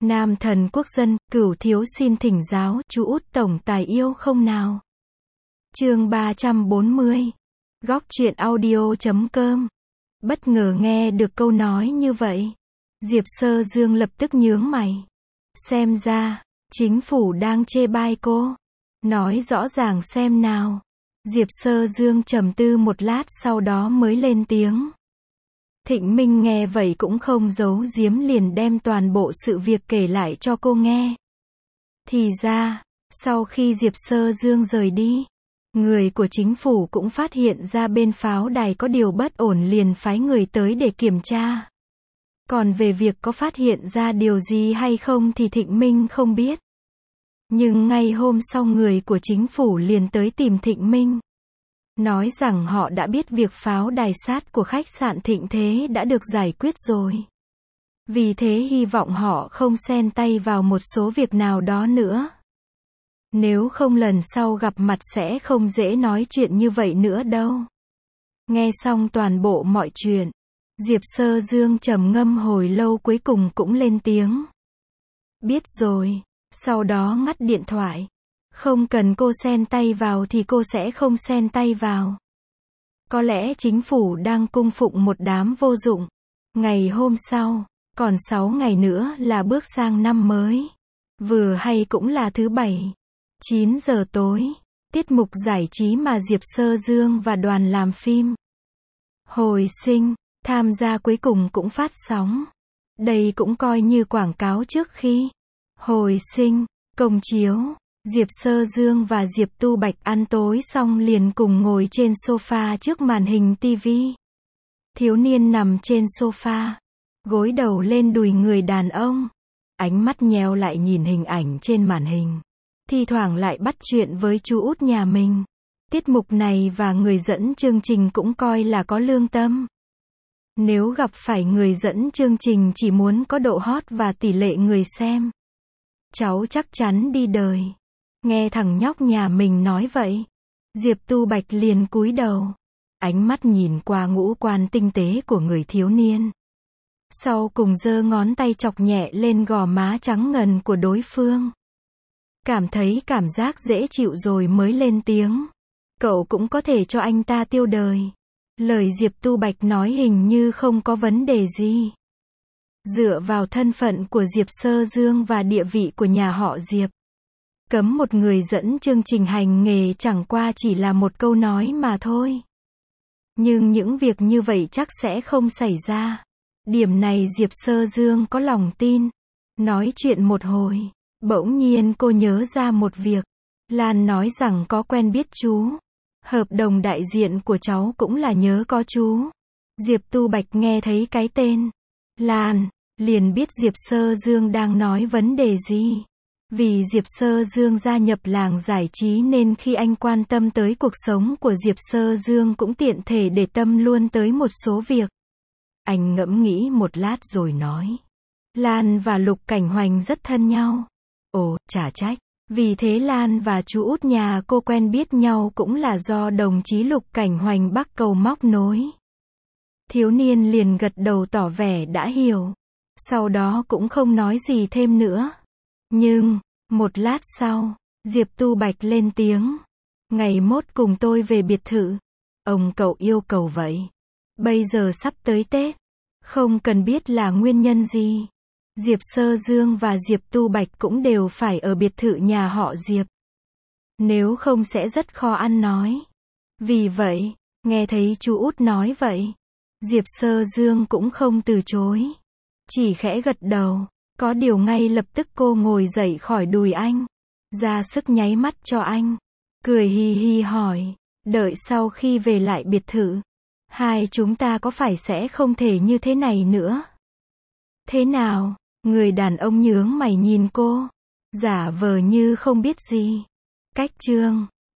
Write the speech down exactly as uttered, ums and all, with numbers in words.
Nam thần quốc dân, cửu thiếu xin thỉnh giáo, chú út tổng tài yêu không nào? Chương ba trăm bốn mươi. Góc truyện audio chấm com. Bất ngờ nghe được câu nói như vậy, Diệp Sơ Dương lập tức nhướng mày. Xem ra, chính phủ đang chê bai cô. Nói rõ ràng xem nào. Diệp Sơ Dương trầm tư một lát sau đó mới lên tiếng. Thịnh Minh nghe vậy cũng không giấu giếm, liền đem toàn bộ sự việc kể lại cho cô nghe. Thì ra, sau khi Diệp Sơ Dương rời đi, người của chính phủ cũng phát hiện ra bên pháo đài có điều bất ổn, liền phái người tới để kiểm tra. Còn về việc có phát hiện ra điều gì hay không thì Thịnh Minh không biết. Nhưng ngay hôm sau người của chính phủ liền tới tìm Thịnh Minh. Nói rằng họ đã biết việc pháo đài sát của khách sạn Thịnh Thế đã được giải quyết rồi. Vì thế hy vọng họ không xen tay vào một số việc nào đó nữa. Nếu không lần sau gặp mặt sẽ không dễ nói chuyện như vậy nữa đâu. Nghe xong toàn bộ mọi chuyện, Diệp Sơ Dương trầm ngâm hồi lâu cuối cùng cũng lên tiếng. Biết rồi, sau đó ngắt điện thoại. Không cần cô xen tay vào thì cô sẽ không xen tay vào. Có lẽ chính phủ đang cung phụng một đám vô dụng. Ngày hôm sau, còn sáu ngày nữa là bước sang năm mới. Vừa hay cũng là thứ bảy. chín giờ tối, tiết mục giải trí mà Diệp Sơ Dương và đoàn làm phim Hồi Sinh tham gia cuối cùng cũng phát sóng. Đây cũng coi như quảng cáo trước khi Hồi Sinh công chiếu. Diệp Sơ Dương và Diệp Tu Bạch ăn tối xong liền cùng ngồi trên sofa trước màn hình tivi. Thiếu niên nằm trên sofa, gối đầu lên đùi người đàn ông, ánh mắt nheo lại nhìn hình ảnh trên màn hình. Thi thoảng lại bắt chuyện với chú út nhà mình. Tiết mục này và người dẫn chương trình cũng coi là có lương tâm. Nếu gặp phải người dẫn chương trình chỉ muốn có độ hot và tỷ lệ người xem, cháu chắc chắn đi đời. Nghe thằng nhóc nhà mình nói vậy, Diệp Tu Bạch liền cúi đầu, ánh mắt nhìn qua ngũ quan tinh tế của người thiếu niên. Sau cùng giơ ngón tay chọc nhẹ lên gò má trắng ngần của đối phương. Cảm thấy cảm giác dễ chịu rồi mới lên tiếng. Cậu cũng có thể cho anh ta tiêu đời. Lời Diệp Tu Bạch nói hình như không có vấn đề gì. Dựa vào thân phận của Diệp Sơ Dương và địa vị của nhà họ Diệp, cấm một người dẫn chương trình hành nghề chẳng qua chỉ là một câu nói mà thôi. Nhưng những việc như vậy chắc sẽ không xảy ra. Điểm này Diệp Sơ Dương có lòng tin. Nói chuyện một hồi, bỗng nhiên cô nhớ ra một việc. Lan nói rằng có quen biết chú. Hợp đồng đại diện của cháu cũng là nhớ có chú. Diệp Tu Bạch nghe thấy cái tên Lan, liền biết Diệp Sơ Dương đang nói vấn đề gì. Vì Diệp Sơ Dương gia nhập làng giải trí nên khi anh quan tâm tới cuộc sống của Diệp Sơ Dương cũng tiện thể để tâm luôn tới một số việc. Anh ngẫm nghĩ một lát rồi nói. Lan và Lục Cảnh Hoành rất thân nhau. Ồ, chả trách. Vì thế Lan và chú út nhà cô quen biết nhau cũng là do đồng chí Lục Cảnh Hoành bắc cầu móc nối. Thiếu niên liền gật đầu tỏ vẻ đã hiểu. Sau đó cũng không nói gì thêm nữa. Nhưng, một lát sau, Diệp Tu Bạch lên tiếng. Ngày mốt cùng tôi về biệt thự. Ông cậu yêu cầu vậy. Bây giờ sắp tới Tết. Không cần biết là nguyên nhân gì. Diệp Sơ Dương và Diệp Tu Bạch cũng đều phải ở biệt thự nhà họ Diệp. Nếu không sẽ rất khó ăn nói. Vì vậy, nghe thấy chú út nói vậy, Diệp Sơ Dương cũng không từ chối. Chỉ khẽ gật đầu. Có điều ngay lập tức cô ngồi dậy khỏi đùi anh, ra sức nháy mắt cho anh, cười hi hi hỏi, đợi sau khi về lại biệt thự, hai chúng ta có phải sẽ không thể như thế này nữa? Thế nào? Người đàn ông nhướng mày nhìn cô, giả vờ như không biết gì. Cách chương